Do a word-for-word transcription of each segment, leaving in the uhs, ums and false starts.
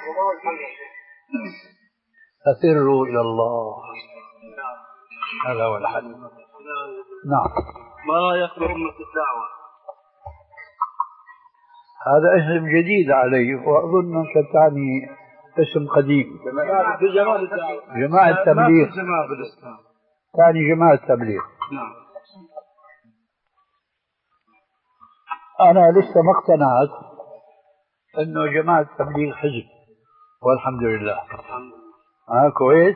ففروا إلى الله، هذا هو الحل. نعم. ما رأيك بأمة الدعوة؟ هذا اسم جديد علي، وأظن أنك تعني اسم قديم. جماعة التبليغ. جماعة بالإسلام تعني جماعة التبليغ. نعم. أنا لسه ما اقتنعت أنه جماعة التبليغ حزب، والحمد لله. ها كويس.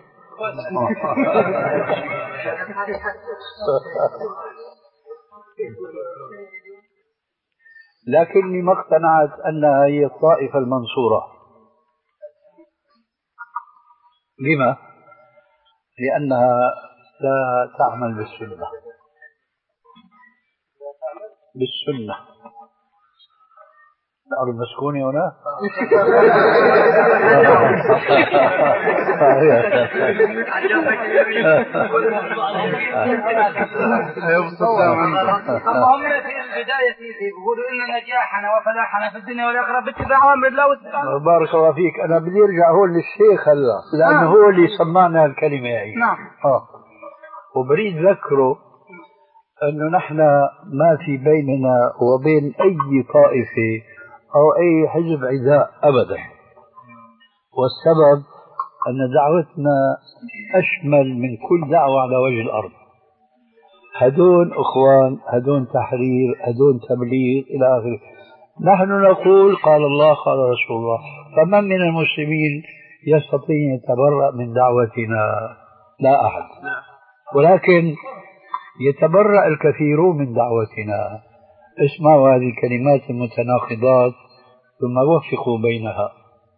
لكني ما اقتنعت أنها هي الطائفة المنصورة. لما؟ لأنها لا تعمل بالسنة. بالسنة. الأرض مسكونة هنا؟ اللهم في البداية يقولوا إن نجاحنا وفلاحنا في الدنيا والآخرة باتباع أمر الله والسلام. بارك الله فيك. أنا بدي أرجع هون للشيخ هلا، لأنه هو اللي سمعنا الكلمة هي. نعم. آه. وبريد ذكره أنه نحن ما في بيننا وبين أي طائفة أو أي حزب عداء أبدا، والسبب أن دعوتنا أشمل من كل دعوة على وجه الأرض. هدون أخوان، هدون تحرير، هدون تبليغ إلى آخره. نحن نقول قال الله قال رسول الله، فمن من المسلمين يستطيع أن يتبرأ من دعوتنا؟ لا أحد. ولكن يتبرأ الكثيرون من دعوتنا. اسمعوا هذه الكلمات المتناقضات ثم وفقوا بينها.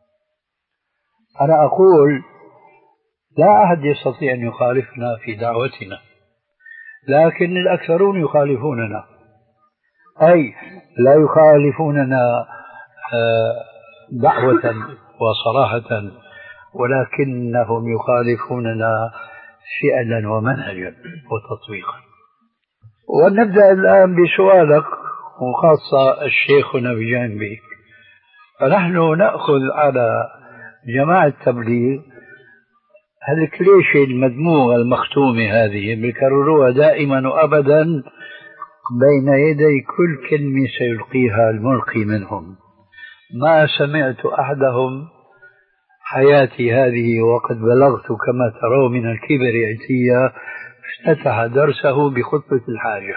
أنا أقول لا أحد يستطيع أن يخالفنا في دعوتنا، لكن الأكثرون يخالفوننا، أي لا يخالفوننا دعوة وصراحة، ولكنهم يخالفوننا فعلا ومنهجا وتطبيقا. ونبدأ الآن بسؤالك، وخاصة الشيخنا بجانبي. فنحن نأخذ على جماعة التبليغ هالكليشة المدموغة المختومة هذه بيكرروها دائما وأبدا بين يدي كل كلمة سيلقيها الملقي منهم. ما سمعت أحدهم حياتي هذه وقد بلغت كما ترون من الكبر عتيا افتتح درسه بخطبة الحاجة.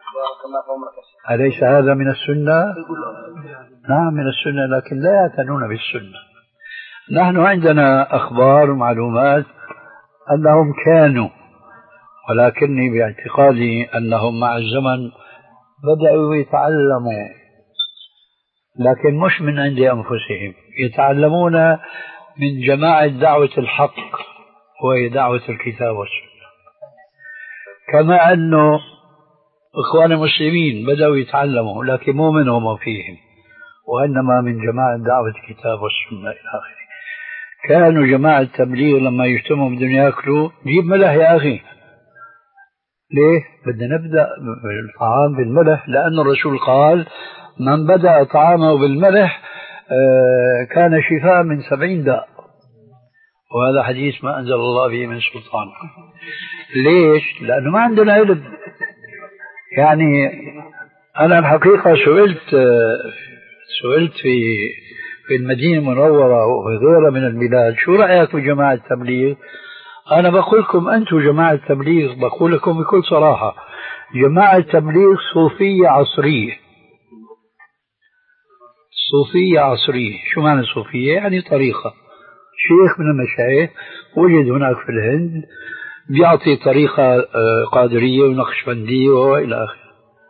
أليس هذا من السنة؟ نعم من السنة، لكن لا يعتنون بالسنة. نحن عندنا أخبار ومعلومات أنهم كانوا، ولكني باعتقادي أنهم مع الزمن بدأوا يتعلموا، لكن مش من عند أنفسهم، يتعلمون من جماعة دعوة الحق وهي دعوة الكتاب والسنة. كما أنه إخوان المسلمين بدأوا يتعلموا، لكن مو منهم وفيهم، وإنما من جماعة دعوة الكتاب والسنة إلى آخره. كانوا جماعة التبليغ لما يجتمعوا بدهم يأكلوا جيب ملح يا أخي. ليه؟ بدنا نبدأ الطعام بالملح، لأن الرسول قال من بدأ طعامه بالملح كان شفاء من سبعين داء، وهذا حديث ما أنزل الله به من سلطان. ليش؟ لأنه ما عندنا علم. يعني أنا الحقيقة سئلت سئلت في في المدينة المنورة وفي غيرها من البلاد شو رأيك بجماعة التبليغ؟ أنا بقول لكم أنتم جماعة التبليغ، بقول لكم بكل صراحة جماعة التبليغ صوفية عصرية. صوفية عصرية. شو معنى صوفية؟ يعني طريقة. شيخ من المشايخ وجد هناك في الهند بيعطي طريقة قادرية ونقشبندية وإلى آخره.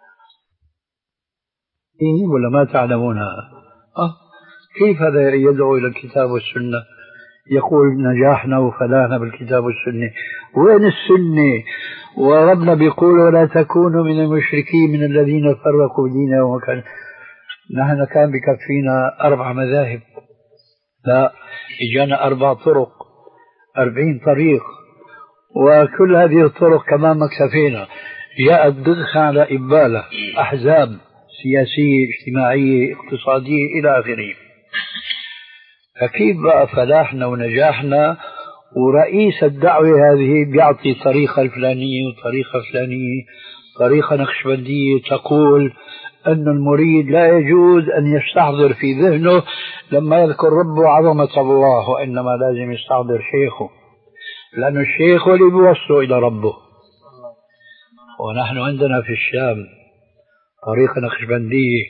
ولا ما تعلمونها؟ أه؟ كيف هذا يدعو إلى الكتاب والسنة؟ يقول نجاحنا وفلاحنا بالكتاب والسنة. وين السنة؟ وربنا بيقول ولا تكونوا من المشركين من الذين فرقوا دينهم وكان. نحن كان بكفينا أربع مذاهب، لا إجانا أربع طرق، أربعين طريق، وكل هذه الطرق كمان مكسفينا. جاءت ضغخة على إبالة، أحزاب سياسية اجتماعية اقتصادية إلى آخره. فكيف بقى فلاحنا ونجاحنا ورئيس الدعوة هذه بيعطي طريقة الفلانية وطريقة فلانية، طريقة نقشبندية تقول أن المريد لا يجوز أن يستحضر في ذهنه لما يذكر ربه عظمة الله، وإنما لازم يستحضر شيخه، لأن الشيخ هو اللي بيوصله إلى ربه. ونحن عندنا في الشام طريقة نقشبندية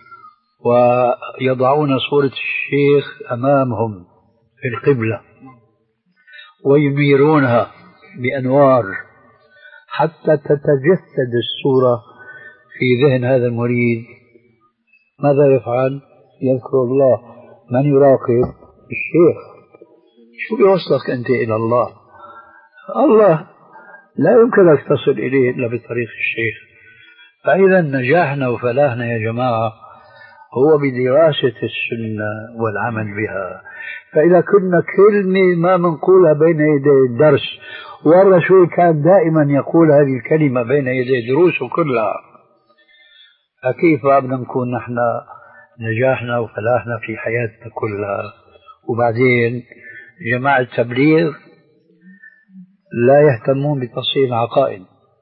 ويضعون صورة الشيخ أمامهم في القبلة وينيرونها بأنوار حتى تتجسد الصورة في ذهن هذا المريد. ماذا يفعل؟ يذكر الله. من يراقب؟ الشيخ. شو بيوصلك أنت إلى الله؟ الله لا يمكنك تصل إليه إلا بطريق الشيخ. فإذا نجاحنا وفلاحنا يا جماعة هو بدراسة السنة والعمل بها. فإذا كنا كلمة ما منقولها بين يدي الدرس، والرسول كان دائما يقول هذه الكلمة بين يدي دروسه كلها، فكيف بدنا نكون نحن نجاحنا وفلاحنا في حياتنا كلها؟ وبعدين جماعة التبليغ لا يهتمون بتصحيح العقائد.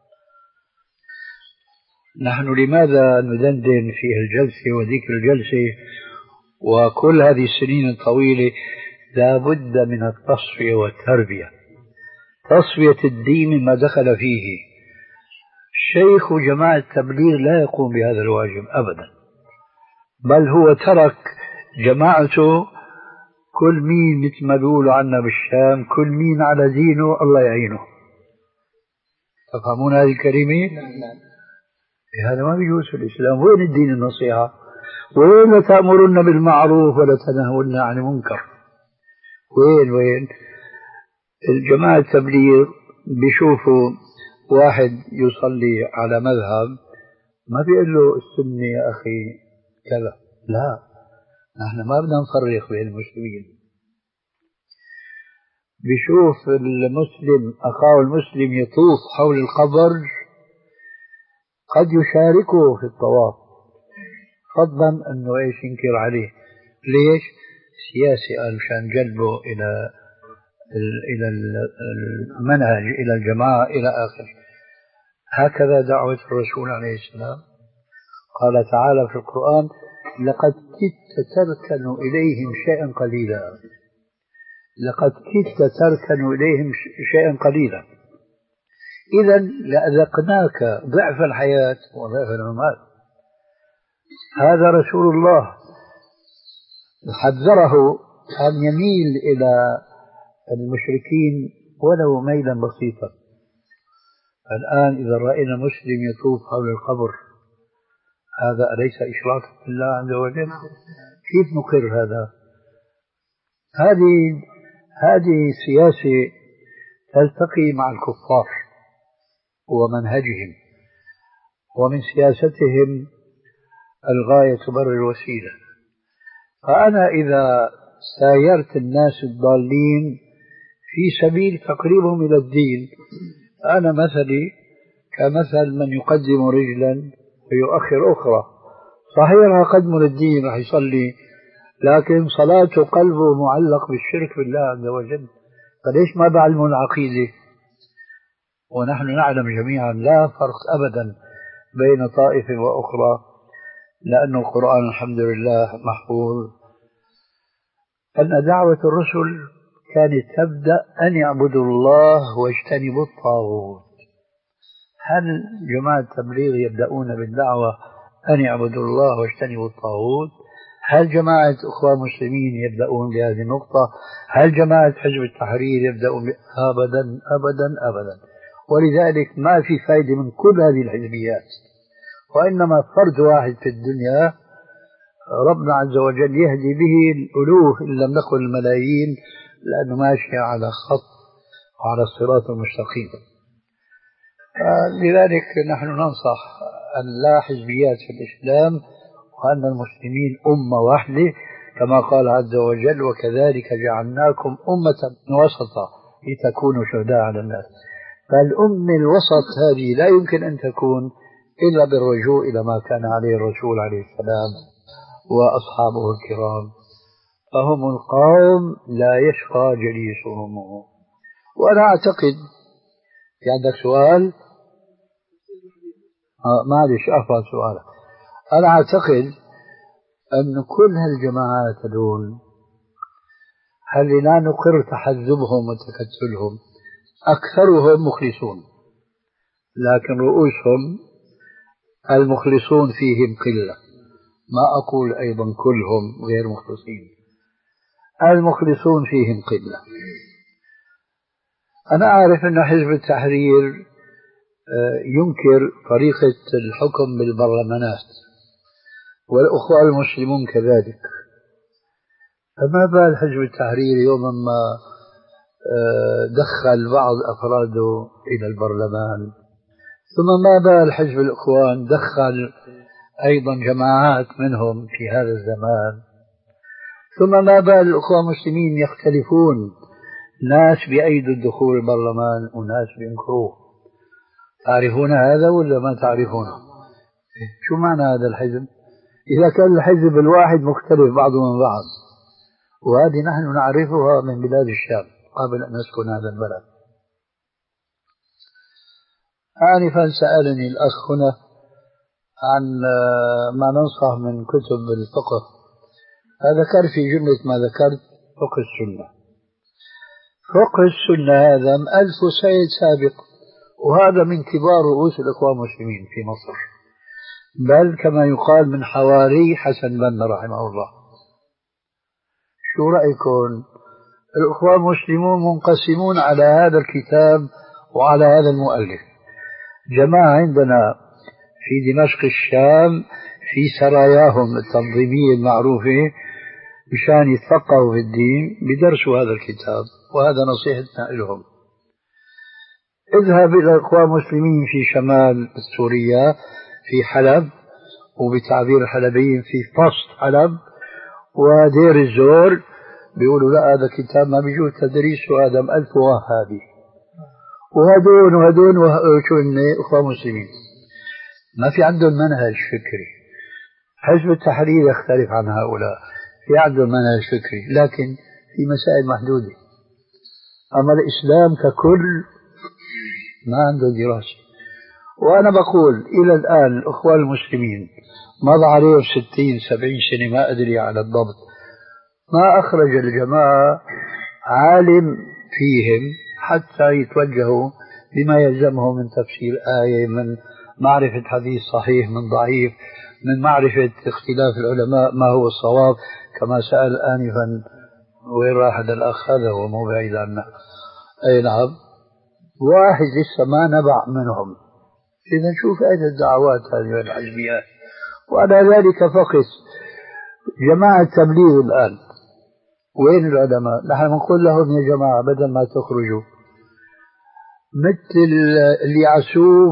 نحن لماذا ندندن في الجلسة وذيك الجلسة وكل هذه السنين الطويلة؟ لا بد من التصفية والتربية، تصفية الدين مما دخل فيه. شيخ جماعة التبليغ لا يقوم بهذا الواجب أبدا، بل هو ترك جماعته كل مين مثل ما بيقولوا عنا بالشام كل مين على دينه الله يعينه. تفهمون هذه الكلمة؟ هذا ما بيجوز في الإسلام. وين الدين النصيحة؟ وين تأمرون بالمعروف ولا تنهون عن المنكر؟ وين وين الجماعة التبليغ بيشوفوا واحد يصلي على مذهب ما بيقول له السنة يا أخي كذا، لا، نحن ما بدنا نفرق بين المسلمين. بيشوف المسلم أخاه المسلم يطوف حول القبر قد يشاركه في الطواف، فضلا أنه إيش ينكر عليه. ليش؟ سياسي، قال مشان جلبه إلى إلى المنهج، إلى الجماعة، إلى آخره. هكذا دعوة الرسول عليه السلام. قال تعالى في القرآن: لقد كدت تركن إليهم شيئا قليلا، لقد كدت تركن إليهم شيئا قليلا. إذا لأذقناك ضعف الحياة وضعف الممات. هذا رسول الله حذره أن يميل إلى المشركين ولو ميلا بسيطا. الآن إذا رأينا مسلم يطوف حول القبر، هذا أليس إشراك بالله عز وجل؟ كيف نقر هذا؟ هذه هذه سياسة تلتقي مع الكفار ومنهجهم، ومن سياستهم الغاية تبرر الوسيلة. فأنا إذا سايرت الناس الضالين في سبيل تقريبهم إلى الدين، أنا مثلي كمثل من يقدم رجلا ويؤخر أخرى. صحيح قدم للدين رح يصلي، لكن صلاته قلبه معلق بالشرك بالله عز وجل، فليش ما بعلموا العقيدة؟ ونحن نعلم جميعا لا فرق أبدا بين طائفة وأخرى، لأن القرآن الحمد لله محفوظ. أن دعوة الرسل كانت تبدأ أن يعبدوا الله واجتنبوا الطاغوت. هل جماعة التبليغ يبدأون بالدعوة أن يعبدوا الله واجتنبوا الطاغوت؟ هل جماعة أخوان المسلمين يبدأون بهذه النقطة؟ هل جماعة حزب التحرير يبدأون ب... أبدا أبدا أبدا. ولذلك ما في فائدة من كل هذه الحزبيات، وإنما فرد واحد في الدنيا ربنا عز وجل يهدي به الألوف إن لم نكن الملايين، لأنه ماشي على خط وعلى الصراط المستقيم. لذلك نحن ننصح أن لا حزبيات في الإسلام، وأن المسلمين أمة واحدة كما قال عز وجل: وكذلك جعلناكم أمة وسطا لتكونوا شهداء على الناس. فالأمة الوسط هذه لا يمكن أن تكون إلا بالرجوع إلى ما كان عليه الرسول عليه السلام وأصحابه الكرام. فهم القوم لا يشقى جليسهم. وأنا أعتقد في عندك سؤال؟ آه معلش أفضل سؤالك. أنا أعتقد أن كل هالجماعات هذول هل لا نقر تحزبهم وتكتلهم أكثرهم مخلصون، لكن رؤوسهم المخلصون فيهم قلة. ما أقول أيضا كلهم غير مخلصين، المخلصون فيهم قلة. أنا أعرف أن حزب التحرير ينكر طريقة الحكم بالبرلمانات، والأخوة المسلمون كذلك. فما بال حزب التحرير يوما ما دخل بعض أفراده إلى البرلمان، ثم ما بال حزب الإخوان دخل أيضا جماعات منهم في هذا الزمان، ثم ما بال الأخوة المسلمين يختلفون، ناس بأيدوا الدخول البرلمان وناس بينكروه. تعرفون هذا ولا ما تعرفونه؟ شو معنى هذا الحزب؟ إذا كان الحزب الواحد مختلف بعضه من بعض، وهذه نحن نعرفها من بلاد الشام قبل أن نسكن هذا البلد. آنفا سألني الأخ هنا عن ما ننصح من كتب الفقه، ذكر في جملة ما ذكرت فقه السنة. فقه السنة هذا ألف سيد سابق، وهذا من كبار رؤوس الإخوان المسلمين في مصر، بل كما يقال من حواري حسن بنا رحمه الله. شو رأيكم؟ الإخوان المسلمون منقسمون على هذا الكتاب وعلى هذا المؤلف. جماعة عندنا في دمشق الشام في سراياهم التنظيمية المعروفة مشان يتفقهوا في الدين بدرسوا هذا الكتاب، وهذا نصيحتنا لهم. اذهب إلى الإخوان المسلمين في شمال سوريا في حلب، وبتعبير الحلبيين في فصد حلب ودير الزور، بيقولوا لا هذا كتاب ما بيجوز تدريسه، هذا ألف وهابي. وهدون وهدون شو إخوان مسلمين ما في عندهم منهج فكري. حزب التحرير يختلف عن هؤلاء، في عندهم منهج فكري لكن في مسائل محدودة. أما الإسلام ككل ما عنده دراسة. وأنا بقول إلى الآن الأخوان المسلمين مضى عليهم ستين سبعين سنة ما أدري على الضبط، ما أخرج الجماعة عالم فيهم حتى يتوجهوا بما يلزمه من تفسير آية، من معرفة حديث صحيح من ضعيف، من معرفة اختلاف العلماء ما هو الصواب، كما سأل آنفا وين راح هذا الأخ، هذا هو مو بعيد عنا. أي نعم، واحد لسه ما نبع منهم. إذا شوف أين الدعوات هذه الحزبيات. وعلى ذلك فقس جماعة التبليغ الآن وين العلماء؟ نحن نقول لهم يا جماعة بدل ما تخرجوا مثل اليعسوب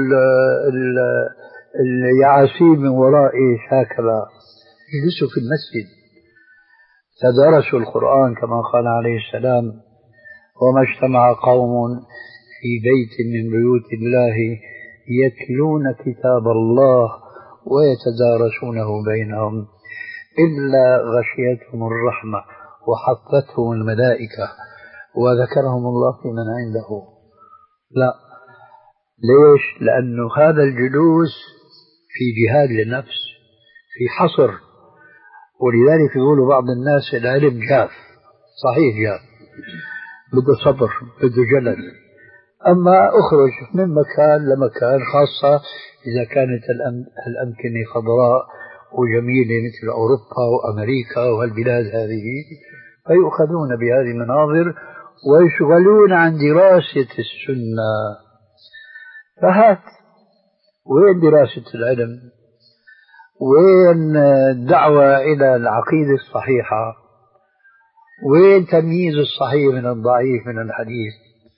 واليعاسيب من وراء هكذا، يجلسوا في المسجد تدارسوا القرآن كما قال عليه السلام: وما اجتمع قوم في بيت من بيوت الله يتلون كتاب الله ويتدارسونه بينهم إلا غشيتهم الرحمة وحفتهم الملائكة وذكرهم الله في من عنده. لا، ليش؟ لأنه هذا الجلوس في جهاد للنفس، في حصر. ولذلك يقولوا بعض الناس العلم جاف، صحيح جاف، بده صبر، بده جلد. أما أخرج من مكان لمكان، خاصة إذا كانت الأمكنة خضراء وجميلة مثل أوروبا وأمريكا والبلاد هذه، فيؤخذون بهذه المناظر ويشغلون عن دراسة السنة. فهات وين دراسة العلم؟ وين الدعوة إلى العقيدة الصحيحة؟ وين تمييز الصحيح من الضعيف من الحديث؟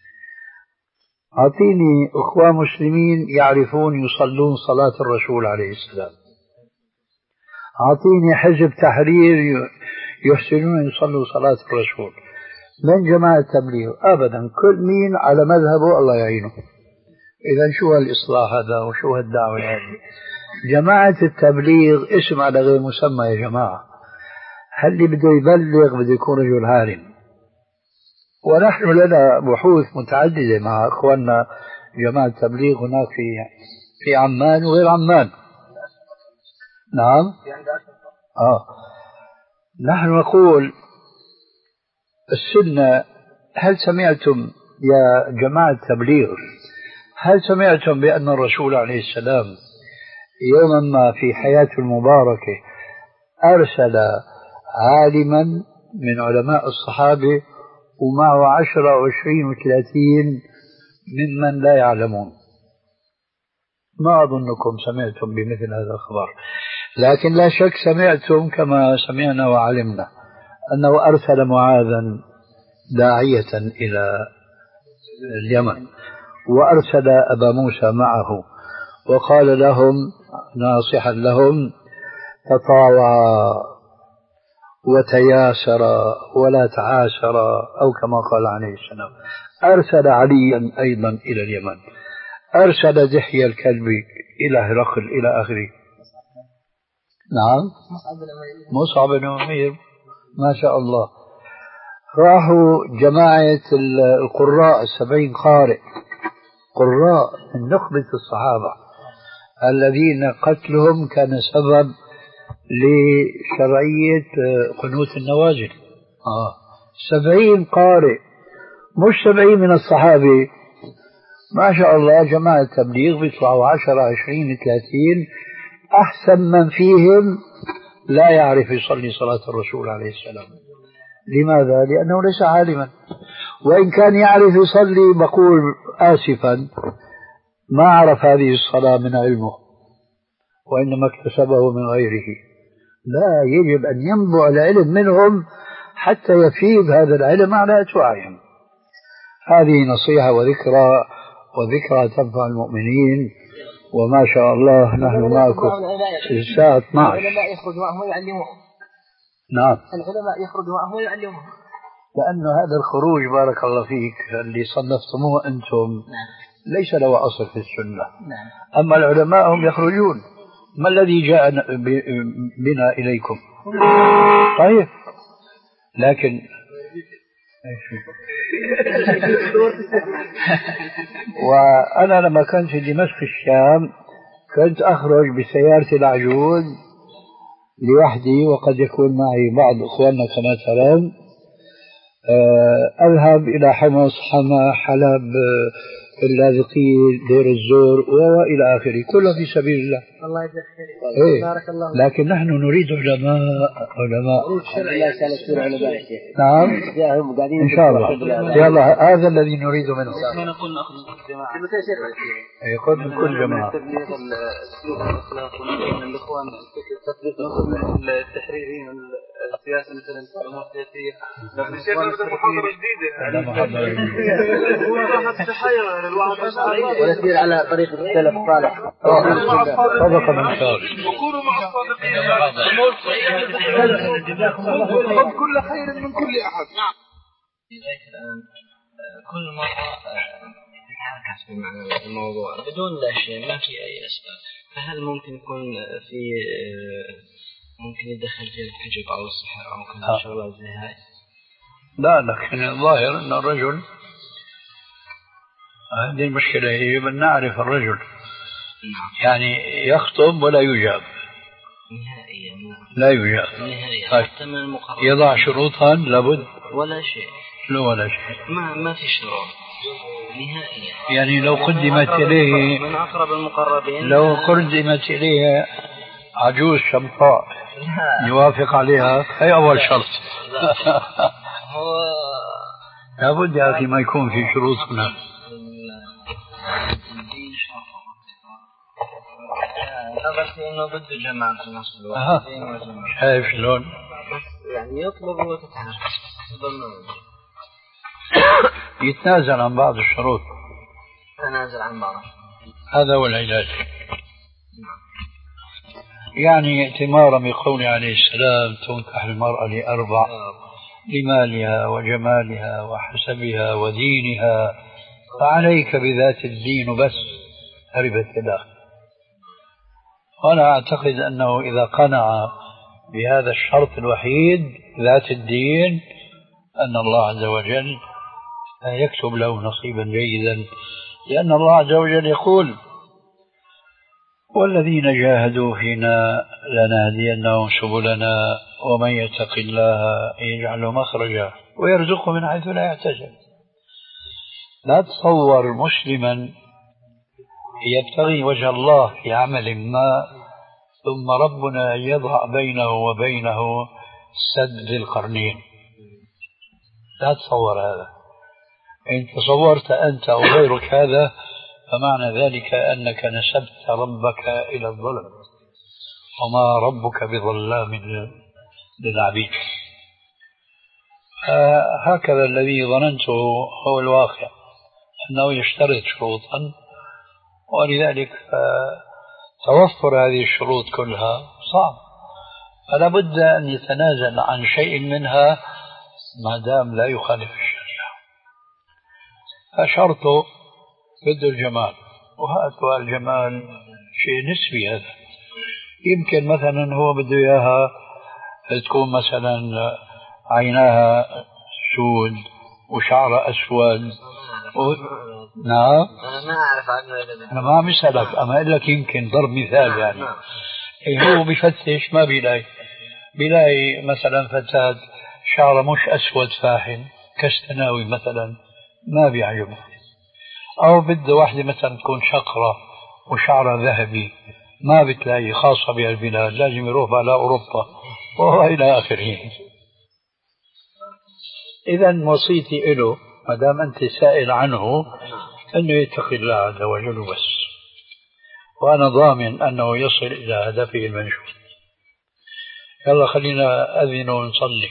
أعطيني أخوة مسلمين يعرفون يصلون صلاة الرسول عليه السلام، أعطيني حزب تحرير يحسنون يصلوا صلاة الرسول من جماعة التبليغ. أبدا، كل مين على مذهبه الله يعينه. إذا شو هالإصلاح هذا وشو هالدعوة هذه؟ جماعة التبليغ اسم على غير مسمى يا جماعة. هل اللي بده يبلغ بده يكون رجل عالم. ونحن لنا بحوث متعددة مع أخواننا جماعة التبليغ هناك في في عمان وغير عمان. نعم. آه. نحن نقول السنة. هل سمعتم يا جماعة التبليغ، هل سمعتم بأن الرسول عليه السلام يوما ما في حياته المباركة أرسل عالما من علماء الصحابة ومعه عشرة وعشرين وثلاثين ممن لا يعلمون؟ ما أظنكم سمعتم بمثل هذا الخبر، لكن لا شك سمعتم كما سمعنا وعلمنا أنه أرسل معاذا داعية إلى اليمن، وأرسل أبا موسى معه وقال لهم ناصحا لهم: تطاوعا وتياسرا ولا تعاسرا، أو كما قال عليه السلام. أرسل عليا أيضا إلى اليمن، أرسل دحية الكلب إلى هرقل إلى آخره. نعم، مصعب بن عمير ما شاء الله. راحوا جماعة القراء السبعين قارئ، قراء من نخبة الصحابة الذين قتلهم كان سبب لشرعية قنوت النوازل. آه. سبعين قارئ، مش سبعين من الصحابة. ما شاء الله جماعة التبليغ بيطلعوا عشرة عشرين ثلاثين، أحسن من فيهم لا يعرف يصلي صلاة الرسول عليه السلام. لماذا؟ لأنه ليس عالما، وإن كان يعرف يصلي بقول آسفا ما عرف هذه الصلاة من علمه، وإنما اكتسبه من غيره. لا، يجب أن ينبع العلم منهم حتى يفيد هذا العلم على أتباعهم. هذه نصيحة وذكرى، وذكرى تنفع المؤمنين. وما شاء الله نحن معكم الساعة اثنعش. العلماء يخرج معهم ويعلمهم. نعم، العلماء يخرج معهم ويعلمهم، لأنه هذا الخروج بارك الله فيك اللي صنفتموه أنتم ليس له أصل في السنة. أما العلماء هم يخرجون. ما الذي جاء بنا إليكم؟ طيب، لكن وأنا لما كنت في دمشق الشام كنت أخرج بسيارتي العجوز لوحدي، وقد يكون معي بعض إخواننا كما ترون. أذهب إلى حمص، حما، حلب، اللاذقية، دير الزور وإلى آخره، كله في سبيل الله. الله يجزاك خير. إيه. بارك الله. لكن نحن نريد علماء علماء نعم إن شاء الله. يلا، هذا الذي نريد منه. ما نقول نأخذ الجماعة يأخذ من كل جماعة. الإخوان التحريرين السياسة مثلا الأمور السياسية. لكن الشيخ هذا محاضرة جديدة. هذا محاضرة جديدة. هو راح تحير الواحد ويسير على طريق السلف الصالح. صدق من شاء. وكونوا مع الصادقين. خذ كل خير من كل أحد. نعم. كل مرة نتحدث في الموضوع بدون لا شيء، ما في أي أسباب. فهل ممكن يكون في ممكن يدخل في الحجب أو السحر أو كذا شغلات زي هاي؟ لا، لكن الظاهر أن الرجل، هذه المشكلة، يجب أن نعرف الرجل. يعني يخطب ولا يجاب نهائيا، لا يجاب نهائيا. طيب. يضع شروطا لابد ولا شيء؟ لا ولا شيء، ما ما في شروط نهائيا. يعني لو قدمت إليه من أقرب المقربين، لو قدمت إليه عجوز شمطاء يوافق عليها، هي أول شرط. هو لابد يا أخي ما يكون في شروط هناك. هذا إنه بده جماعة في نفس الوقت. أها، شايف شلون؟ يعني يطلب وتتحرك، يتنازل عن بعض الشروط، تنازل عن بعض. هذا هو العلاج. يعني اعتمارا بقول عليه السلام: تنكح المرأة لأربع: لمالها وجمالها وحسبها ودينها، فعليك بذات الدين بس هربت يداك. وأنا أعتقد أنه إذا قنع بهذا الشرط الوحيد ذات الدين أن الله عز وجل يكتب له نصيبا جيدا، لأن الله عز وجل يقول والذين جاهدوا فينا لنهدينهم سبلنا ومن يتق الله يجعل له مخرجا ويرزقه من حيث لا يحتسب. لا تصور مسلما يبتغي وجه الله في عمل ما ثم ربنا يضع بينه وبينه سد ذي القرنين. لا تصور هذا. إن تصورت أنت أو غيرك هذا فمعنى ذلك أنك نسبت ربك إلى الظلم، وما ربك بظلام للعبيد. هكذا الذي ظننته هو الواقع، أنه يشترط شروطا، ولذلك توفر هذه الشروط كلها صعب، فلا بد أن يتنازل عن شيء منها ما دام لا يخالف الشريعة. فشرطه بده الجمال، وهذا الجمال شيء نسبي. هذا يمكن مثلا هو بده إياها تكون مثلا عيناها سود وشعرها أسود و... نعم أنا ما أعرف عنه. أنا ما مسألك، أما أقول لك يمكن ضرب مثال يعني. إيه هو بفتش ما بيلاقي بيلاقي مثلا فتاة شعرها مش أسود فاحن كاستناوي مثلا ما بيعجبه، أو بده واحدة مثلا تكون شقرة وشعرها ذهبي ما بتلاقي، خاصة بهالبلاد لازم يروح على أوروبا وهو إلى آخره. إذا وصيتي له ما دام أنت سائل عنه أنه يتقي الله عز وجل بس، وأنا ضامن أنه يصل إلى هدفه المنشود. يلا خلينا أذن ونصلي.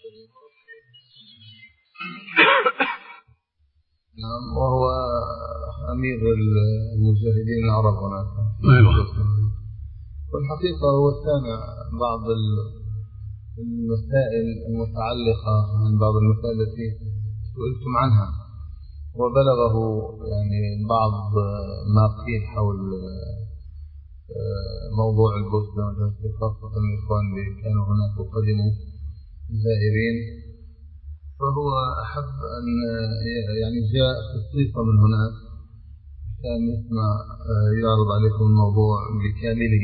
نعم، وهو أمير المجاهدين العرب هناك. أيوة. والحقيقة هو سامع بعض المسائل المتعلقة من بعض المسائل التي سئلتم عنها، وبلغه يعني بعض ما قيل حول موضوع البوسنة والهرسك، خاصة الإخوان اللي كانوا هناك وقدموا زائرين، فهو أحب أن يعني جاء خصيصا من هناك كان يسمع يعرض عليكم الموضوع بكامله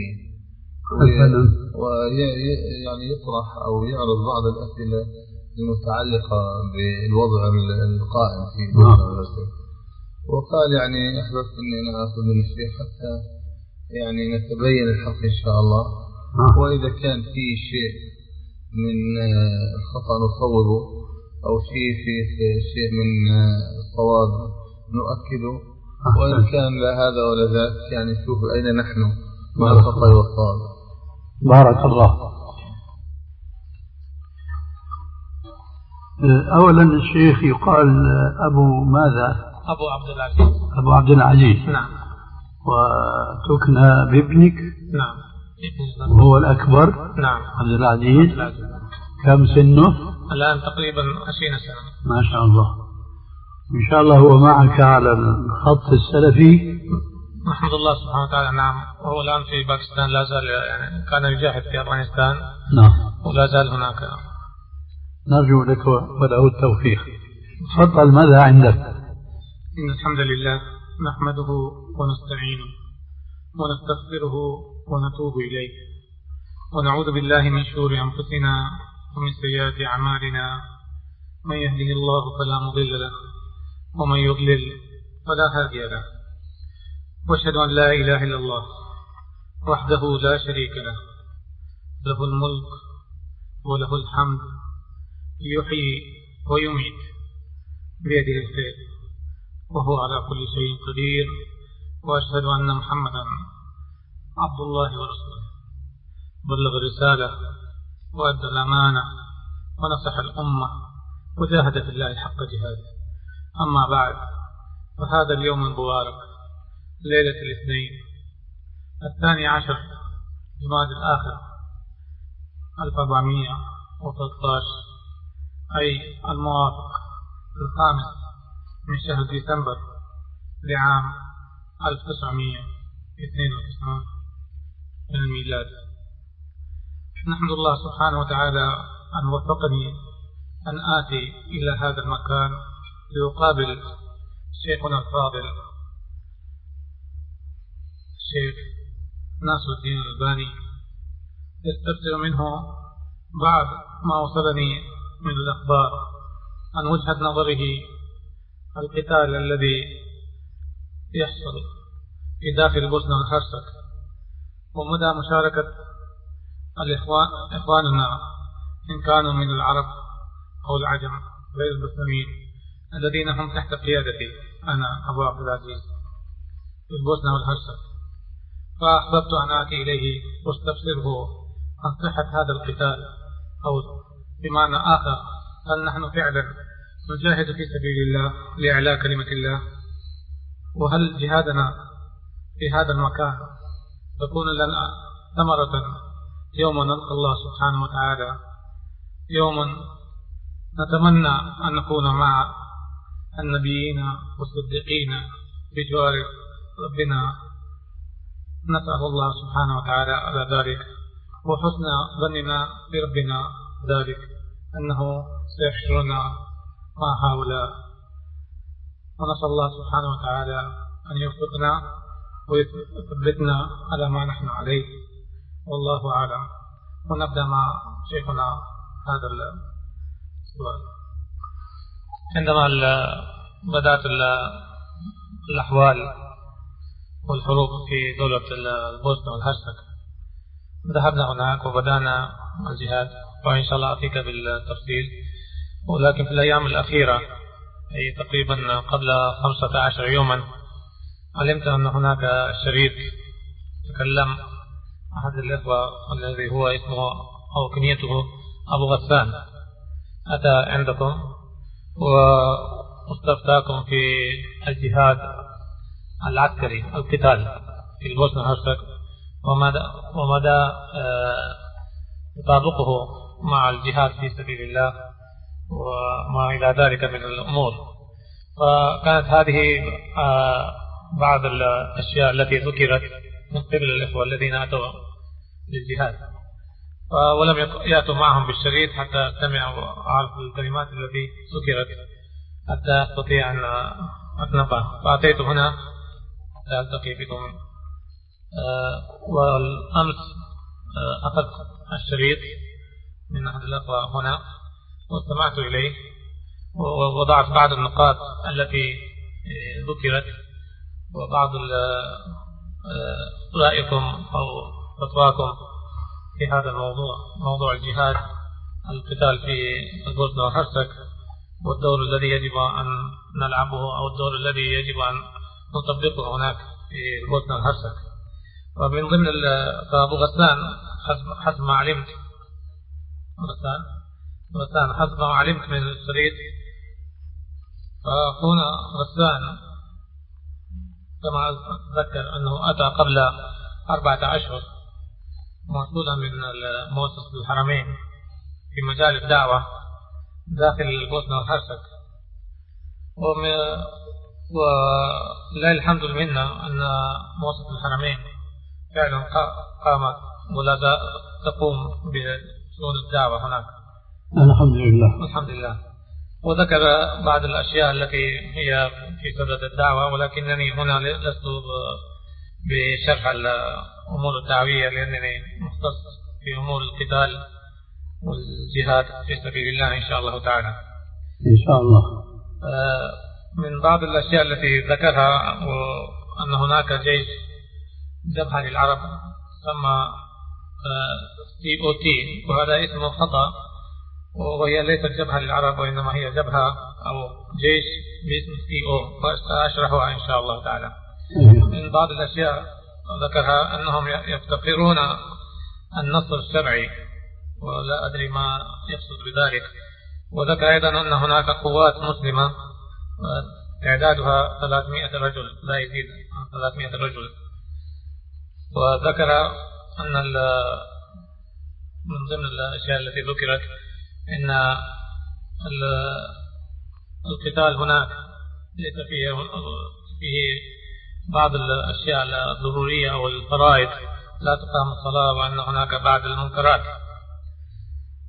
ويعني يطرح أو يعرض بعض الأسئلة المتعلقة بالوضع القائم في البوسنة والهرسك. وقال يعني أحببت أني أنا أخذ من الشيخ حتى يعني نتبين الحق إن شاء الله، وإذا كان في شيء من الخطأ نصوبه أو شيء في شيء من الصواب نؤكده، وإن كان لا هذا ولا ذاك يعني نشوف أين نحن من الخطأ والصواب. بارك الله. أولا الشيخ يقال أبو ماذا؟ أبو عبد العزيز. أبو عبد العزيز. نعم. وتكنى بابنك. نعم. وهو الأكبر. نعم. عبد العزيز. كم سنه؟ الآن تقريبا عشرين سنة. ما شاء الله. إن شاء الله هو معك على الخط السلفي. نحمد الله سبحانه وتعالى. نعم. وهو الآن في باكستان، لا زال يعني كان يجاهد في أفغانستان. نعم. ولا زال هناك. نرجو لك وله التوفيق. تفضل، ماذا عندك؟ إن الحمد لله نحمده ونستعينه ونستغفره ونتوب إليه، ونعوذ بالله من شرور أنفسنا ومن سيئات أعمالنا. من يهده الله فلا مضل له ومن يضلل فلا هادي له، وأشهد أن لا إله إلا الله وحده لا شريك له، له الملك وله الحمد، يحيي ويميت بيده الخير وهو على كل شيء قدير. وأشهد أن محمدا عبد الله ورسوله، بلغ الرسالة وأدى الأمانة ونصح الأمة وجاهد في الله حق جهاده. أما بعد، فهذا اليوم المبارك ليلة الاثنين الثاني عشر جماد الآخر ألف وأربعمائة وثلاثة عشر، أي الموافق الخامس من شهر ديسمبر لعام ألف وتسعمائة واثنين وتسعين من الميلاد. نحمد الله سبحانه وتعالى أن وفقني أن آتي إلى هذا المكان ليقابل شيخنا الفاضل الشيخ ناصر الدين الألباني، يستفسر منه بعض ما وصلني من الأخبار عن وجهة نظره القتال الذي يحصل في داخل البوسنة والهرسك، ومدى مشاركة الإخوان إخواننا إن كانوا من العرب أو العجم غير المسلمين الذين هم تحت قيادتي أنا أبو عبد العزيز في البوسنة والهرسك. فأحببت أن آتي إليه واستفسره عن صحة هذا القتال، أو بمعنى آخر هل نحن فعلا نجاهد في سبيل الله لإعلاء كلمة الله، وهل جهادنا في هذا المكان تكون لنا ثمرة يوم نلقى الله سبحانه وتعالى، يوم نتمنى أن نكون مع النبيين والصديقين بجوار ربنا. نسأل الله سبحانه وتعالى على ذلك، وحسن ظننا بربنا ذلك أنه سيحشرنا مع هؤلاء، ونسأل الله سبحانه وتعالى أن يوفقنا ويثبتنا على ما نحن عليه، والله أعلم. ونبدأ مع شيخنا هذا السؤال. عندما بدأت الأحوال والحروب في دولة البوسنة والهرسك ذهبنا هناك وبدأنا الجهاد، وإن شاء الله أعطيك بالتفصيل. ولكن في الأيام الأخيرة أي تقريبا قبل خمسة عشر يوما علمت أن هناك شريط تكلم أحد الإخوة الذي هو اسمه أو كنيته أبو غسان، أتى عندكم واستفتاكم في الجهاد العسكري القتال في البوسنة والهرسك، ومدى, ومدى تطابقه مع الجهاد في سبيل الله وما إلى ذلك من الأمور. فكانت هذه بعض الأشياء التي ذكرت من قبل الإخوة الذين أتوا للجهاد، ولم يأتوا معهم بالشريط حتى سمعوا وعرفوا الكلمات التي ذكرت حتى أستطيع أن أتنقى. فأتيت هنا حتى ألتقي بكم. والأمس أخذت الشريط من أحد الأخوة هنا واستمعت إليه ووضعت بعض النقاط التي ذكرت وبعض رأيكم أو فتواكم في هذا الموضوع، موضوع الجهاد القتال في البوسنة والهرسك، والدور الذي يجب أن نلعبه أو الدور الذي يجب أن نطبقه هناك في البوسنة والهرسك. ومن ضمن أبو غسان حسب ما علمت غسان غسان حسب ما علمت من الشريط، فهنا غسان كما أتذكر أنه أتى قبل أربعة أشهر موصولا من مؤسسة الحرمين في مجال الدعوة داخل البوسنة والهرسك. ولله الحمد لله أن مؤسسة الحرمين فعلا قامت ولا تقوم بشؤون الدعوة هناك الحمد لله الحمد لله. وذكر بعض الأشياء التي هي في صدد الدعوة، ولكنني هنا لست بشرح الأمور الدعوية لأنني مختص في أمور القتال والجهاد في سبيل الله إن شاء الله تعالى. إن شاء الله. من بعض الأشياء التي ذكرها أن هناك جيش جبهة للعرب سمى سي أو تي، وهذا اسمه خطأ، وهي ليست جبهة للعرب وإنما هي جبهة أو جيش باسم سي أو، وسأشرحها إن شاء الله تعالى. من بعض الأشياء ذكرها أنهم يفتقرون النصر الشرعي، ولا أدري ما يقصد بذلك. وذكر أيضا أن هناك قوات مسلمة تعدادها ثلاثمائة رجل لا يزيد عن ثلاثمائة رجل. وذكر أن من ضمن الأشياء التي ذكرت أن القتال هناك ليس فيه فيه بعض الأشياء الضرورية أو الفرائض لا تقام الصلاة، وأن هناك بعض المنكرات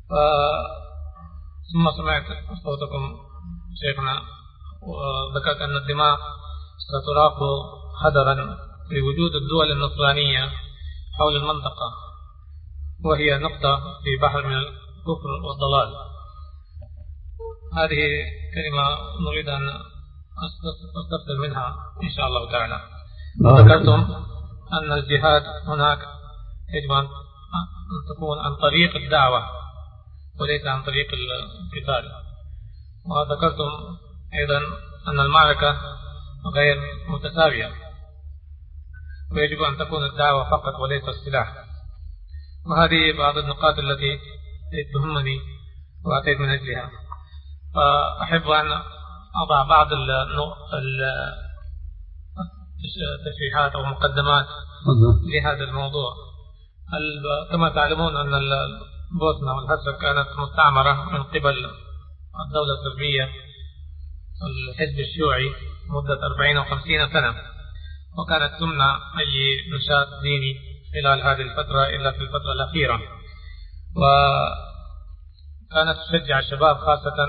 ثم سمعت صوتكم شيخنا وذكرت أن الدماء ستراق خدرا لوجود الدول النصرانية حول المنطقة، وهي نقطة في بحر من الكفر والضلال. هذه كلمة نريد أن أستفسر منها إن شاء الله تعالى. ذكرتم أن الجهاد هناك يجب أن تكون عن طريق الدعوة وليس عن طريق القتال، وذكرتم أيضا أن المعركة غير متساوية ويجب أن تكون الدعوة فقط وليس السلاح. وهذه بعض النقاط التي تهمني وأتيت من أجلها، فأحب أن أضع بعض التشريحات أو مقدمات لهذا الموضوع. كما تعلمون أن بوسنا والهرسك كانت مستعمرة من قبل الدولة الصربية الحزب الشيوعي مدة أربعين وخمسين سنة، وكانت تمنع أي نشاط ديني خلال هذه الفترة إلا في الفترة الأخيرة، وكانت تشجع الشباب خاصة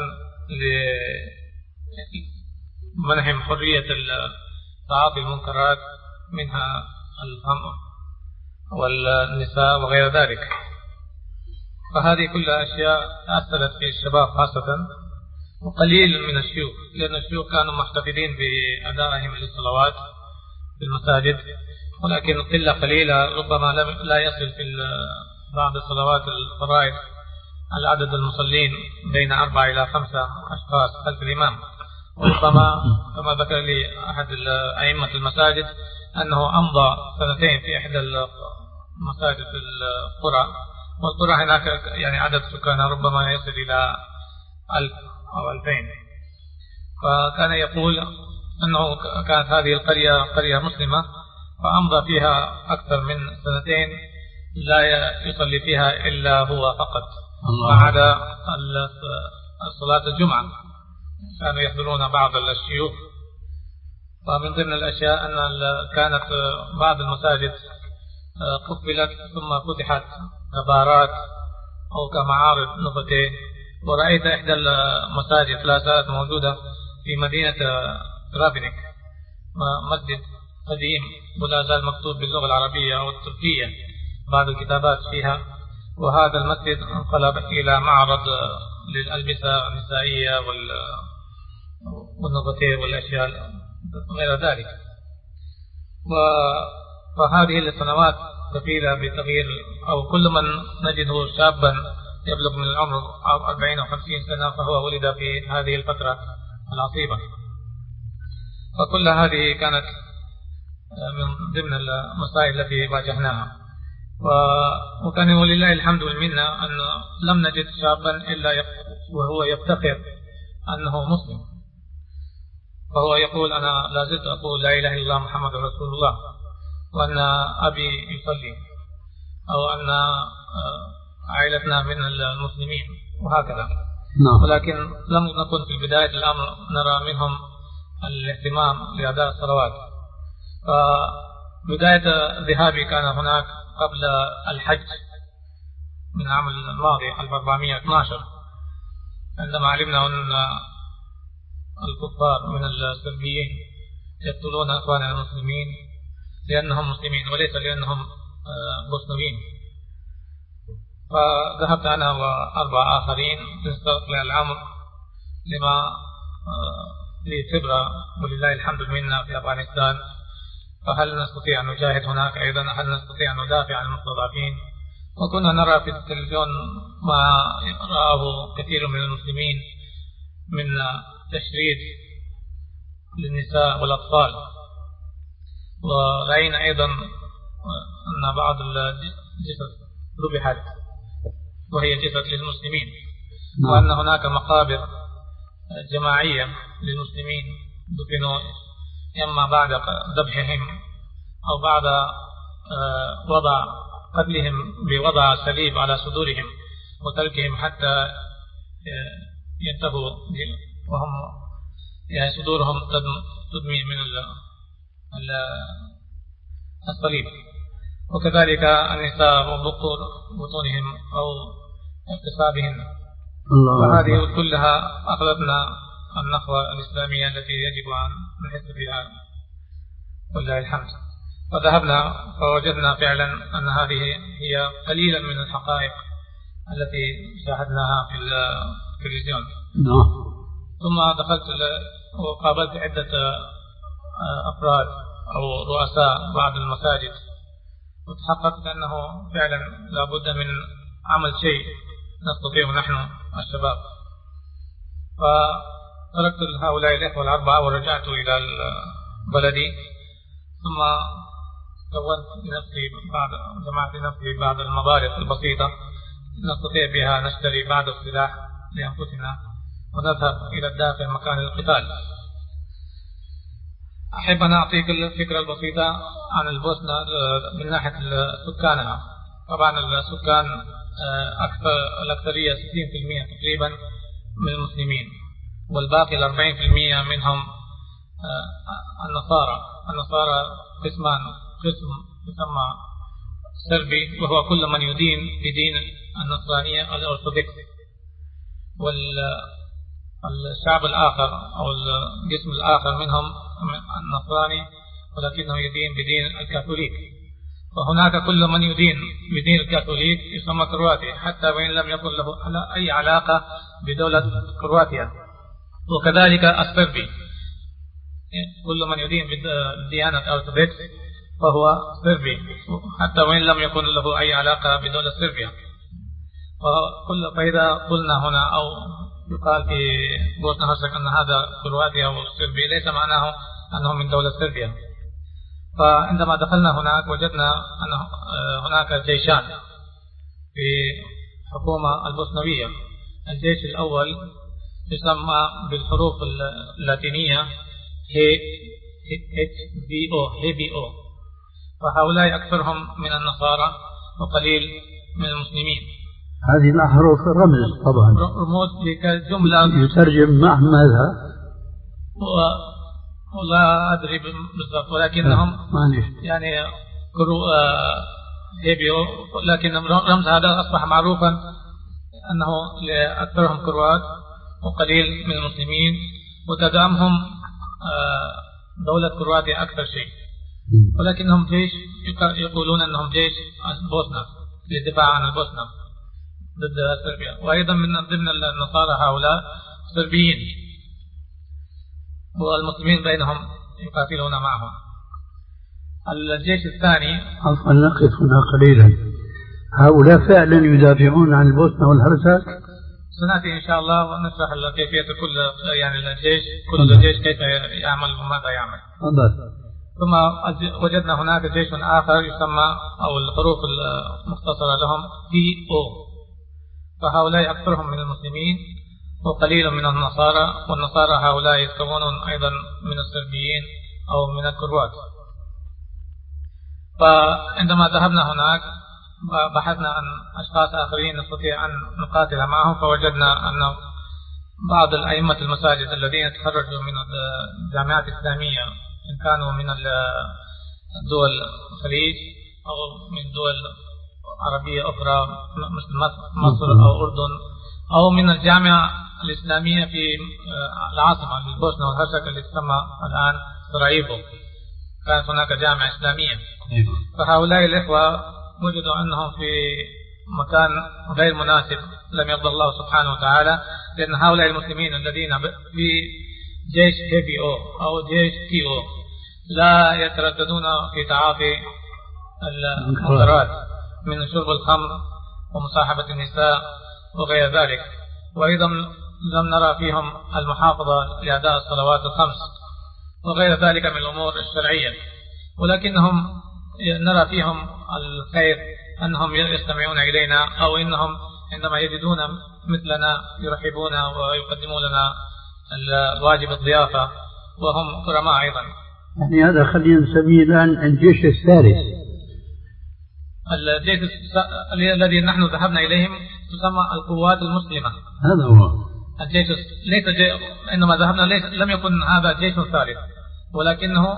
لمنحهم حرية تعاطي المنكرات منها الخمر والنساء وغير ذلك. فهذه كلها أشياء أثرت في الشباب خاصة، وقليل من الشيوخ، لأن الشيوخ كانوا محتفظين بأدائهم للصلوات في المساجد، ولكن قلة قليلة ربما لا يصل في بعض الصلوات الفرائض العدد المصلين بين أربعة إلى خمسة أشخاص خلف الإمام. وربما كما ذكر لي أحد أئمة المساجد أنه أمضى سنتين في إحدى المساجد في القرى، والقرى هناك يعني عدد سكانها ربما يصل إلى ألف أو ألفين، فكان يقول أنه كانت هذه القرية قرية مسلمة، فأمضى فيها أكثر من سنتين لا يصلي فيها إلا هو فقط ما عدا صلاة الجمعة. كانوا يحضرون بعض الشيوخ. ومن ضمن الأشياء أن كانت بعض المساجد قفلت ثم فتحت كبارات أو كمعارض نفتي، ورأيت إحدى المساجد لا زالت موجودة في مدينة ترابنك، مسجد قديم ولا زال مكتوب باللغة العربية أو التركية بعض الكتابات فيها، وهذا المسجد انقلب إلى معرض للألبسة النسائية والنباتية والأشياء غير ذلك. وهذه السنوات كفيلة بتغيير، أو كل من نجده شابا يبلغ من العمر أربعين أو خمسين سنة فهو ولد في هذه الفترة العصيبة. فكل هذه كانت من ضمن المسائل التي واجهناها، وكان ولله الحمد والمنة أن لم نجد شابا إلا وهو يفتخر أنه مسلم، فهو يقول أنا لا زلت أقول لا إله إلا الله محمد رسول الله، وأن أبي يصلي، أو أن عائلتنا من المسلمين وهكذا. ولكن لم نكن في بداية الأمر نرى منهم الاهتمام لأداء الصلوات. فبداية ذهابي كان هناك قبل الحج من العام الماضي ألف وأربعمائة واثني عشر، عندما علمنا أن الكفار من السربيين يقتلون أخواننا المسلمين لأنهم مسلمين وليس لأنهم بوسنويين. فذهبت أنا وأربع آخرين نستقبل الأمر لما لي خبرة ولله الحمد منا في أفغانستان، فهل نستطيع أن نجاهد هناك أيضا؟ هل نستطيع أن ندافع عن المستضعفين؟ وكنا نرى في التلفزيون ما رآه كثير من المسلمين من تشريد للنساء والأطفال، ورأينا أيضا أن بعض الجثث ذبحت وهي جثث للمسلمين، وأن هناك مقابر جماعية للمسلمين دفنوا إما بعد ذبحهم أو بعد وضع قتلهم بوضع صليب على صدورهم وتركهم حتى ينتهوا وهم يعني صدورهم تدمي من الصليب. وكذلك النساء وبطونهم أو اغتصابهن. الله. وهذه كلها أخذتنا النخوة الإسلامية التي يجب أن نحس بها ولله الحمد. فذهبنا فوجدنا فعلا أن هذه هي قليلا من الحقائق التي شاهدناها في التلفزيون. ثم دخلت وقابلت عدة أفراد أو رؤساء بعض المساجد، وتحققت أنه فعلا لابد من عمل شيء نستطيع نحن الشباب. فتركت هؤلاء الإخوة الأربعة ورجعت إلى بلدي، ثم كونت لنفسي بعض جمعت لنفسي بعض المبالغ البسيطة نستطيع بها نشتري بعض السلاح لأنفسنا ونذهب إلى الداخل مكان القتال. أحب أن أعطيك الفكرة البسيطة عن البوسنة من ناحية سكانها. طبعا السكان أكثر الأكثرية ستين بالمئة تقريبا من المسلمين، والباقي الأربعين بالمئة منهم النصارى. النصارى قسمان، قسم يسمى سربي وهو كل من يدين بدين النصرانية الأرثوذكس، والشعب الآخر أو القسم الآخر منهم النصراني ولكنه يدين بدين الكاثوليك. وهناك كل من يدين بدين الكاثوليك يسمى كرواتي، حتى وإن لم يكن له أي علاقة بدولة كرواتيا. وكذلك السربي، كل من يدين بالديانة الأرثوذكس فهو سربي، حتى وإن لم يكن له أي علاقة بدولة صربيا. وكل فإذا قلنا هنا أو يقال في بوسنة هرسك أن هذا كرواتيا أو صربي، ليس معناه أنه من دولة صربيا. فعندما دخلنا هناك وجدنا أن هناك جيشان في حكومة البوسنوية. الجيش الأول يسمى بالحروف اللاتينية إتش بي أو هي بي أو، فهؤلاء أكثرهم من النصارى وقليل من المسلمين. هذه الأحرف رمز طبعا، رموز كجملة يترجم مع ماذا؟ ولا أدري بالضبط، ولكنهم يعني كرو هيبيو، لكن رمز هذا أصبح معروفا أنه لأكثرهم كروات وقليل من المسلمين، وتدعمهم دولة كرواتيا أكثر شيء، ولكنهم جيش يقولون أنهم جيش بوسنة للدفاع عن البوسنة ضد صربيا. وأيضا من ضمن النصارى هؤلاء صربيين، والمسلمين بينهم يقاتلون معهم. الجيش الثاني، عفوا نقف هنا قليلا، هؤلاء فعلا يدافعون عن البوسنة والهرسك؟ سنأتي إن شاء الله ونشرح كيفية كل يعني الجيش كل جيش كيف يعمل وماذا يعمل. ثم وجدنا هناك جيش آخر يسمى أو الحروف المختصرة لهم دي أو، فهؤلاء أكثرهم من المسلمين وقليل من النصارى، والنصارى هؤلاء يتكونون أيضا من الصربيين أو من الكروات. فعندما ذهبنا هناك بحثنا عن أشخاص آخرين نستطيع أن نقاتل معهم، فوجدنا أن بعض الأئمة المساجد الذين تخرجوا من الجامعات الإسلامية إن كانوا من الدول الخليج أو من دول عربية أخرى مثل مصر أو أردن أو من الجامعة الإسلامية في العاصمة البوسنة والهرسك اللي تسمى الآن سراييفو، كانت هناك جامعة إسلامية. فهؤلاء الإخوة وجدوا أنهم في مكان غير مناسب لم يرضى الله سبحانه وتعالى، لأن هؤلاء المسلمين الذين في جيش هي بي أو أو جيش تي أو لا يترددون في تعاطي المنكرات من شرب الخمر ومصاحبة النساء وغير ذلك. وأيضا لم نرى فيهم المحافظة لأداء الصلوات الخمس وغير ذلك من الأمور الشرعية، ولكنهم نرى فيهم الخير أنهم يستمعون إلينا، أو إنهم عندما يجدون مثلنا يرحبون ويقدمون لنا الواجب الضيافة، وهم كرماء أيضا. يعني هذا خلينا نسميه الآن الجيش الثالث. الجيش الذي نحن ذهبنا إليهم تسمى القوات المسلمة. هذا هو الجيش، ليس جي... إنما ذهبنا ليس لم يكن هذا جيش ثالث، ولكنه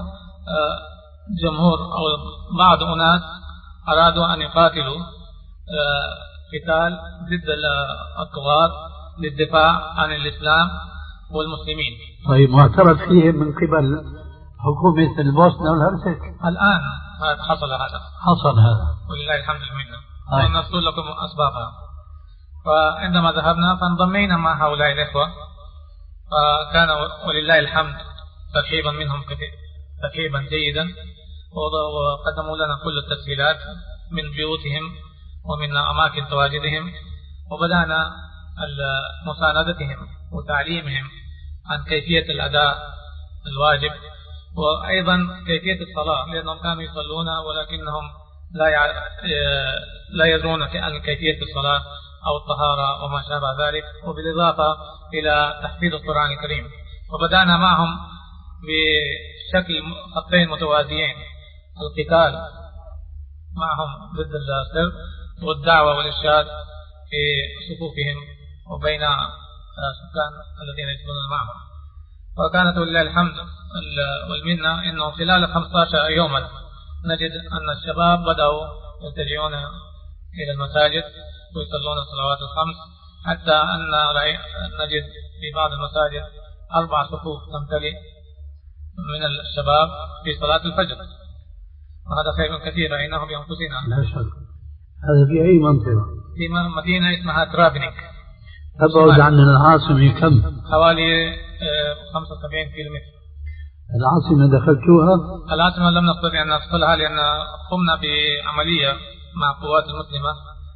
جمهور أو بعض أناس أرادوا أن يقاتلوا قتال ضد الطغاة للدفاع عن الإسلام والمسلمين. طيب معترف فيه من قبل حكومة البوسنة والهرسك؟ الآن حصل هذا حصل هذا ولله الحمد منه، ونذكر لكم أسبابها. فعندما ذهبنا فانضمينا مع هؤلاء الإخوة، فكان ولله الحمد ترحيبا منهم ترحيبا جيدا، وقدموا لنا كل التسهيلات من بيوتهم ومن أماكن تواجدهم، وبدأنا مساندتهم وتعليمهم عن كيفية الأداء الواجب، وأيضا كيفية الصلاة، لأنهم كانوا يصلون ولكنهم لا لا يدرون عن كيفية الصلاة أو الطهارة وما شابه ذلك، وبالإضافة إلى تحفيظ القرآن الكريم. وبدأنا معهم بشكل خطين متوازيين: القتال معهم ضد السر، والدعوة والإرشاد في صفوفهم وبين السكان الذين يسكنون معهم. وكانت ولله الحمد والمنة أنه خلال خمسة عشر يوما نجد أن الشباب بدأوا يتجهون إلى المساجد ويصلون الصلوات الخمس، حتى أن نجد في بعض المساجد أربع صفوف تمتلئ من الشباب في صلاة الفجر، وهذا خير كثير رأيناه بأنفسنا. لا شك. هذا في أي منطقة؟ في مدينة اسمها ترابنيك، أبعد عن العاصمة كم؟ حوالي خمسة وسبعين كيلومتر. العاصمة دخلتوها؟ العاصمة لم نستطيع أن ندخلها لأن قمنا بعملية مع القوات المسلمة،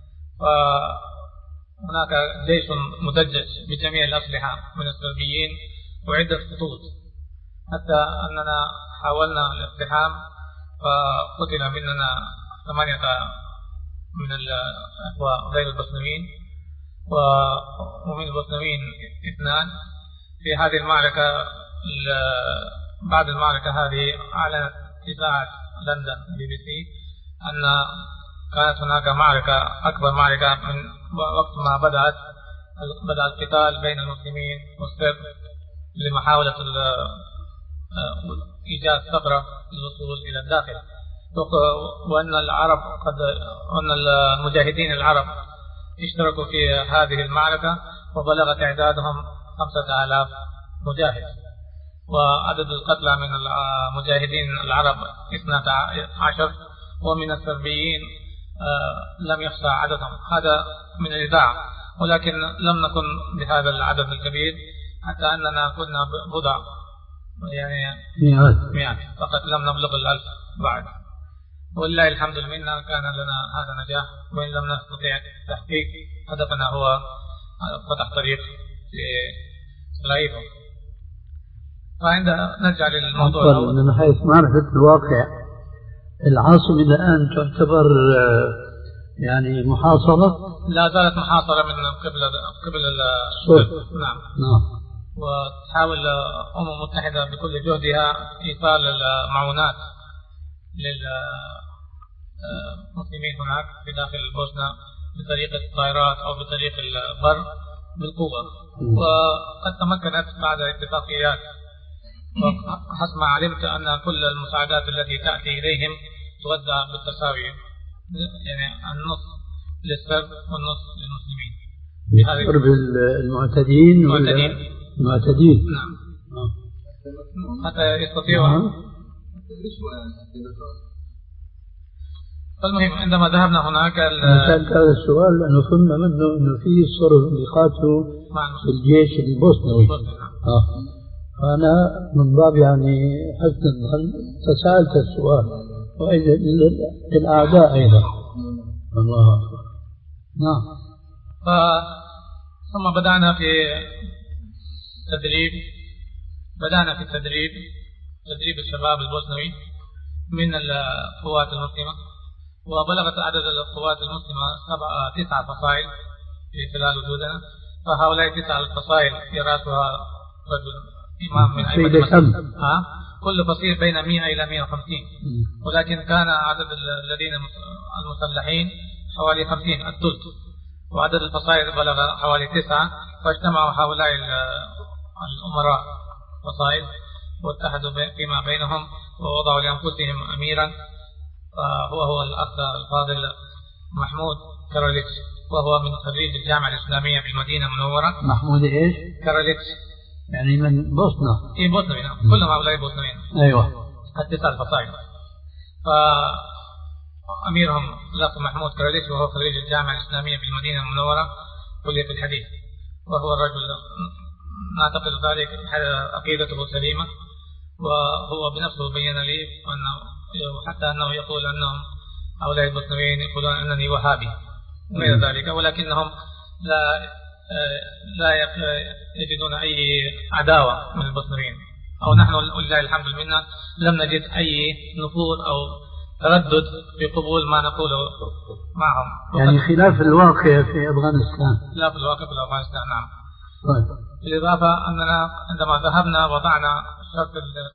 وهناك جيش مدجج بجميع الأسلحة من السربيين وعدة خطوط، حتى أننا حاولنا الاقتحام فقتل مننا ثمانية من الأخوة غير البوسنيين، ومن البوسنيين اثنان. في هذه المعركة بعد المعركة هذه أعلنت إذاعة لندن بي بي سي أن كانت هناك معركة أكبر معركة من وقت ما بدأت بدأ القتال بين المسلمين والسرب لمحاولة إيجاد ثغرة للوصول إلى الداخل، وأن العرب قد أن المجاهدين العرب اشتركوا في هذه المعركة وبلغت أعدادهم خمسة آلاف مجاهد، وعدد القتلى من المجاهدين العرب اثنتا عشر، ومن السربيين لم يخشى عددهم. هذا من الإذاعة، ولكن لم نكن بهذا العدد الكبير، حتى أننا كنا بضع يعني مئات مئات فقط، لم نبلغ الألف بعد. ولله الحمد لله كان لنا هذا نجاح، وإن لم نستطيع تحقيق هدفنا هو فتح طريق لسلايفه. فعند نرجع للموضوع من حيث معرفة الواقع، العاصمة الآن تعتبر يعني محاصرة؟ لا زالت محاصرة من قبل قبل السلطة. نعم. نعم. وتحاول الأمم المتحدة بكل جهدها إيصال المعونات للمسلمين هناك في داخل البوسنة بطريقة الطائرات أو بطريق البر بالقوة، وقد تمكنت بعد اتفاقيات. وحسب ما علمت أن كل المساعدات التي تأتي إليهم توزع بالتساوي، يعني النصف للسرب والنصف للمسلمين. بالسرب المعتدين المعتدين المعتدين نعم، حتى يستطيعوا. فالمهم عندما ذهبنا هناك سألت هذا السؤال لأنه فهمنا منه أنه في الصرب اللي قاتلوا في الجيش البوسنوي. آه. فأنا من باب يعني حسن الظن فسألت السؤال، وإذا للأعداء أيضا. الله أكبر. نعم. ثم بدأنا في تدريب بدأنا في التدريب تدريب الشباب البوسنوي من القوات المسلمة، وبلغت عدد القوات المسلمة سبعة تسعة فصائل في خلال وجودنا. فهؤلاء تسعة الفصائل يرأسها رجل إمام من أئمة المسلمين، كل فصيل بين مئة إلى مئة وخمسين، ولكن كان عدد الذين المسلحين حوالي خمسين الثلث، وعدد الفصائل بلغ حوالي تسعة. فاجتمعوا هؤلاء الأمراء فصائل واتحدوا فيما بينهم ووضعوا لأنفسهم أميرا، هو هو الأخ الفاضل محمود كاروليتش، وهو من خريج الجامعة الإسلامية بالمدينة المنورة. محمود إيش؟ كارليتش، يعني من بوسنا. إيه بوسنوي، نعم، كلهم هؤلاء بوسنويين. أيوة. التسع الفصائل. فأميرهم الأخ محمود كارليتش، وهو خريج الجامعة الإسلامية بالمدينة المنورة كلية الحديث، وهو الرجل نعتقد ذلك عقيدته سليمة، وهو بنفسه بين لي أنه حتى أنه يقول أنهم هؤلاء البوسنويين يقولون أنني وهابي غير ذلك، ولكنهم لا لا يجدون أي عداوة من البوسنويين، أو نحن ولله الحمد منا لم نجد أي نفور أو تردد في قبول ما نقوله معهم. يعني خلاف الواقع في أفغانستان. خلاف الواقع في أفغانستان، نعم. طيب. بالإضافة أننا عندما ذهبنا وضعنا شرط